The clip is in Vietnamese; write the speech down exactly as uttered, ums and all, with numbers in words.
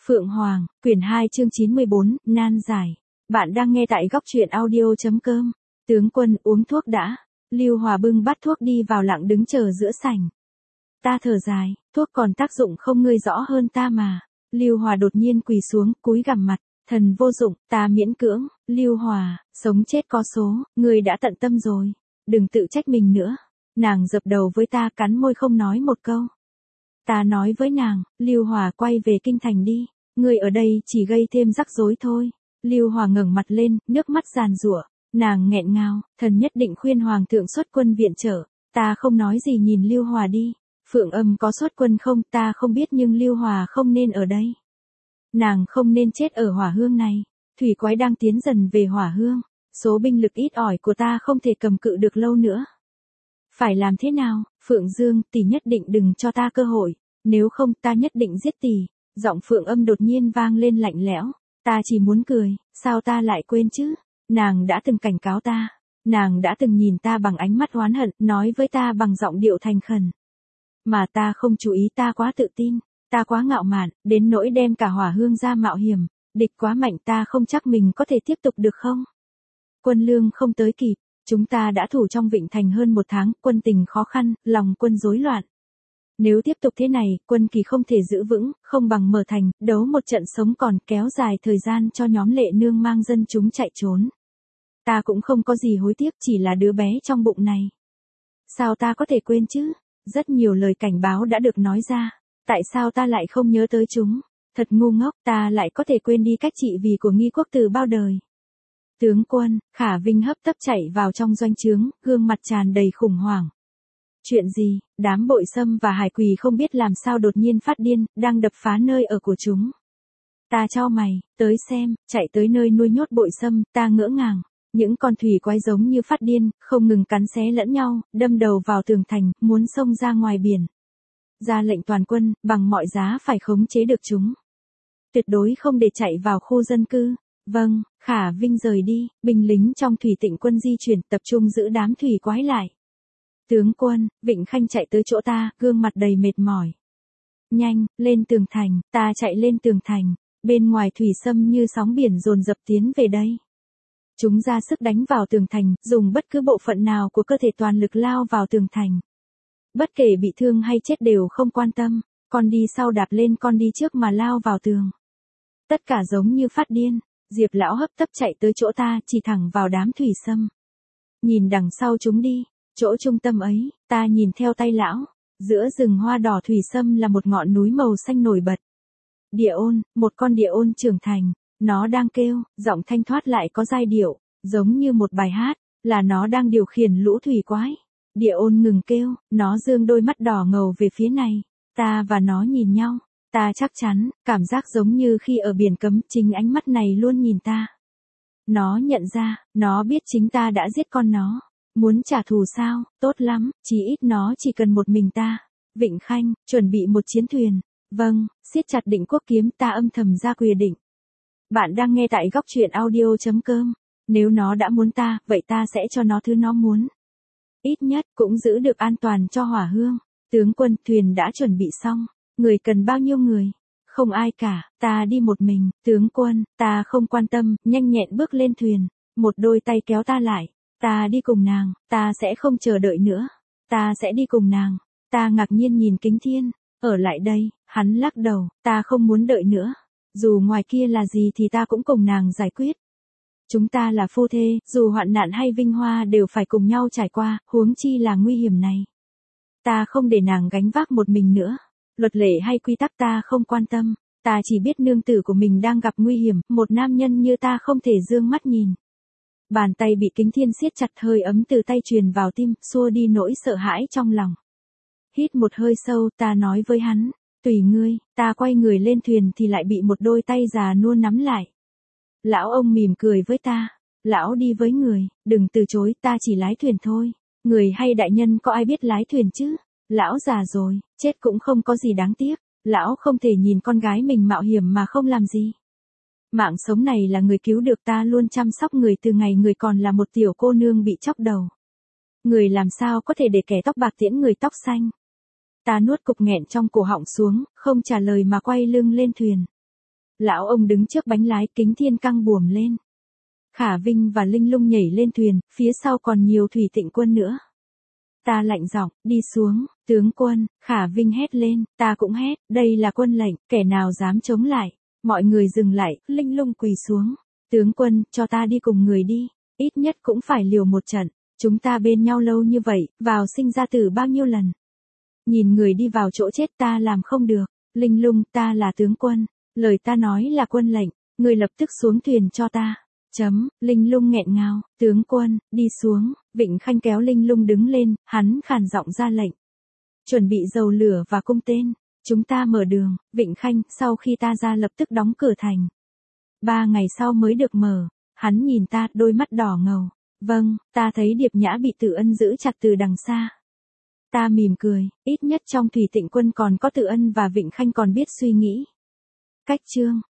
Phượng Hoàng, quyển hai chương chín mươi bốn, nan giải. Bạn đang nghe tại góc truyện audio.com. Tướng quân uống thuốc đã. Lưu Hòa bưng bát thuốc đi vào lặng đứng chờ giữa sảnh. Ta thở dài, thuốc còn tác dụng không ngươi rõ hơn ta mà. Lưu Hòa đột nhiên quỳ xuống, cúi gằm mặt. Thần vô dụng, ta miễn cưỡng. Lưu Hòa, sống chết có số, ngươi đã tận tâm rồi. Đừng tự trách mình nữa. Nàng dập đầu với ta, cắn môi không nói một câu. Ta nói với nàng, Lưu Hòa quay về kinh thành đi, ngươi ở đây chỉ gây thêm rắc rối thôi. Lưu Hòa ngẩng mặt lên, nước mắt giàn giụa, nàng nghẹn ngào, thần nhất định khuyên hoàng thượng xuất quân viện trợ. Ta không nói gì nhìn Lưu Hòa đi. Phượng Âm có xuất quân không, ta không biết, nhưng Lưu Hòa không nên ở đây. Nàng không nên chết ở hỏa hương này. Thủy quái đang tiến dần về hỏa hương, số binh lực ít ỏi của ta không thể cầm cự được lâu nữa. Phải làm thế nào, Phượng Dương, tỷ nhất định đừng cho ta cơ hội, nếu không ta nhất định giết tỷ. Giọng Phượng Âm đột nhiên vang lên lạnh lẽo, ta chỉ muốn cười, sao ta lại quên chứ, nàng đã từng cảnh cáo ta, nàng đã từng nhìn ta bằng ánh mắt oán hận, nói với ta bằng giọng điệu thành khẩn. Mà ta không chú ý, ta quá tự tin, ta quá ngạo mạn, đến nỗi đem cả hỏa hương ra mạo hiểm, địch quá mạnh ta không chắc mình có thể tiếp tục được không. Quân lương không tới kịp. Chúng ta đã thủ trong Vịnh Thành hơn một tháng, quân tình khó khăn, lòng quân rối loạn. Nếu tiếp tục thế này, quân kỳ không thể giữ vững, không bằng mở thành, đấu một trận sống còn, kéo dài thời gian cho nhóm Lệ Nương mang dân chúng chạy trốn. Ta cũng không có gì hối tiếc, chỉ là đứa bé trong bụng này. Sao ta có thể quên chứ? Rất nhiều lời cảnh báo đã được nói ra. Tại sao ta lại không nhớ tới chúng? Thật ngu ngốc, ta lại có thể quên đi cách trị vì của Nghi Quốc từ bao đời. Tướng quân, Khả Vinh hấp tấp chạy vào trong doanh trướng, gương mặt tràn đầy khủng hoảng. Chuyện gì, đám bội sâm và hải quỳ không biết làm sao đột nhiên phát điên, đang đập phá nơi ở của chúng. Ta chau mày, tới xem, chạy tới nơi nuôi nhốt bội sâm, ta ngỡ ngàng. Những con thủy quái giống như phát điên, không ngừng cắn xé lẫn nhau, đâm đầu vào tường thành, muốn xông ra ngoài biển. Ra lệnh toàn quân, bằng mọi giá phải khống chế được chúng. Tuyệt đối không để chạy vào khu dân cư. Vâng, Khả Vinh rời đi, binh lính trong thủy tịnh quân di chuyển, tập trung giữ đám thủy quái lại. Tướng quân, Vịnh Khanh chạy tới chỗ ta, gương mặt đầy mệt mỏi. Nhanh, lên tường thành, ta chạy lên tường thành, bên ngoài thủy sâm như sóng biển dồn dập tiến về đây. Chúng ra sức đánh vào tường thành, dùng bất cứ bộ phận nào của cơ thể toàn lực lao vào tường thành. Bất kể bị thương hay chết đều không quan tâm, con đi sau đạp lên con đi trước mà lao vào tường. Tất cả giống như phát điên. Diệp lão hấp tấp chạy tới chỗ ta, chỉ thẳng vào đám thủy sâm. Nhìn đằng sau chúng đi, chỗ trung tâm ấy, ta nhìn theo tay lão, giữa rừng hoa đỏ thủy sâm là một ngọn núi màu xanh nổi bật. Địa ôn, một con địa ôn trưởng thành, nó đang kêu, giọng thanh thoát lại có giai điệu, giống như một bài hát, là nó đang điều khiển lũ thủy quái. Địa ôn ngừng kêu, nó dương đôi mắt đỏ ngầu về phía này, ta và nó nhìn nhau. Ta chắc chắn, cảm giác giống như khi ở biển cấm, chính ánh mắt này luôn nhìn ta. Nó nhận ra, nó biết chính ta đã giết con nó. Muốn trả thù sao, tốt lắm, chỉ ít nó chỉ cần một mình ta. Vịnh Khanh, chuẩn bị một chiến thuyền. Vâng, siết chặt định quốc kiếm, ta âm thầm ra quyết định. Bạn đang nghe tại góc truyện audio.com. Nếu nó đã muốn ta, vậy ta sẽ cho nó thứ nó muốn. Ít nhất, cũng giữ được an toàn cho hỏa hương. Tướng quân, thuyền đã chuẩn bị xong. Người cần bao nhiêu người? Không ai cả, ta đi một mình. Tướng quân, ta không quan tâm, nhanh nhẹn bước lên thuyền. Một đôi tay kéo ta lại. Ta đi cùng nàng, ta sẽ không chờ đợi nữa. Ta sẽ đi cùng nàng. Ta ngạc nhiên nhìn Kính Thiên. Ở lại đây, hắn lắc đầu, ta không muốn đợi nữa. Dù ngoài kia là gì thì ta cũng cùng nàng giải quyết. Chúng ta là phu thê, dù hoạn nạn hay vinh hoa đều phải cùng nhau trải qua, huống chi là nguy hiểm này. Ta không để nàng gánh vác một mình nữa. Luật lệ hay quy tắc ta không quan tâm, ta chỉ biết nương tử của mình đang gặp nguy hiểm, một nam nhân như ta không thể dương mắt nhìn. Bàn tay bị Kính Thiên siết chặt, hơi ấm từ tay truyền vào tim, xua đi nỗi sợ hãi trong lòng. Hít một hơi sâu, ta nói với hắn, tùy ngươi, ta quay người lên thuyền thì lại bị một đôi tay già nua nắm lại. Lão ông mỉm cười với ta, lão đi với người, đừng từ chối, ta chỉ lái thuyền thôi, người hay đại nhân có ai biết lái thuyền chứ? Lão già rồi, chết cũng không có gì đáng tiếc, lão không thể nhìn con gái mình mạo hiểm mà không làm gì. Mạng sống này là người cứu được, ta luôn chăm sóc người từ ngày người còn là một tiểu cô nương bị chóc đầu. Người làm sao có thể để kẻ tóc bạc tiễn người tóc xanh. Ta nuốt cục nghẹn trong cổ họng xuống, không trả lời mà quay lưng lên thuyền. Lão ông đứng trước bánh lái, kính thiên căng buồm lên. Khả Vinh và Linh Lung nhảy lên thuyền, phía sau còn nhiều thủy tịnh quân nữa. Ta lạnh giọng, đi xuống, tướng quân. Khả Vinh hét lên, ta cũng hét, đây là quân lệnh, kẻ nào dám chống lại. Mọi người dừng lại, Linh Lung quỳ xuống. Tướng quân, cho ta đi cùng người đi, ít nhất cũng phải liều một trận. Chúng ta bên nhau lâu như vậy, vào sinh ra tử bao nhiêu lần. Nhìn người đi vào chỗ chết ta làm không được. Linh Lung, ta là tướng quân, lời ta nói là quân lệnh, người lập tức xuống thuyền cho ta. Chấm, Linh Lung nghẹn ngào, tướng quân, đi xuống. Vịnh Khanh kéo Linh Lung đứng lên, hắn khàn giọng ra lệnh. Chuẩn bị dầu lửa và cung tên, chúng ta mở đường. Vịnh Khanh, sau khi ta ra lập tức đóng cửa thành. Ba ngày sau mới được mở. Hắn nhìn ta, đôi mắt đỏ ngầu. Vâng, ta thấy Điệp Nhã bị Tử Ân giữ chặt từ đằng xa. Ta mỉm cười, ít nhất trong thủy tịnh quân còn có Tử Ân và Vịnh Khanh còn biết suy nghĩ. Cách chương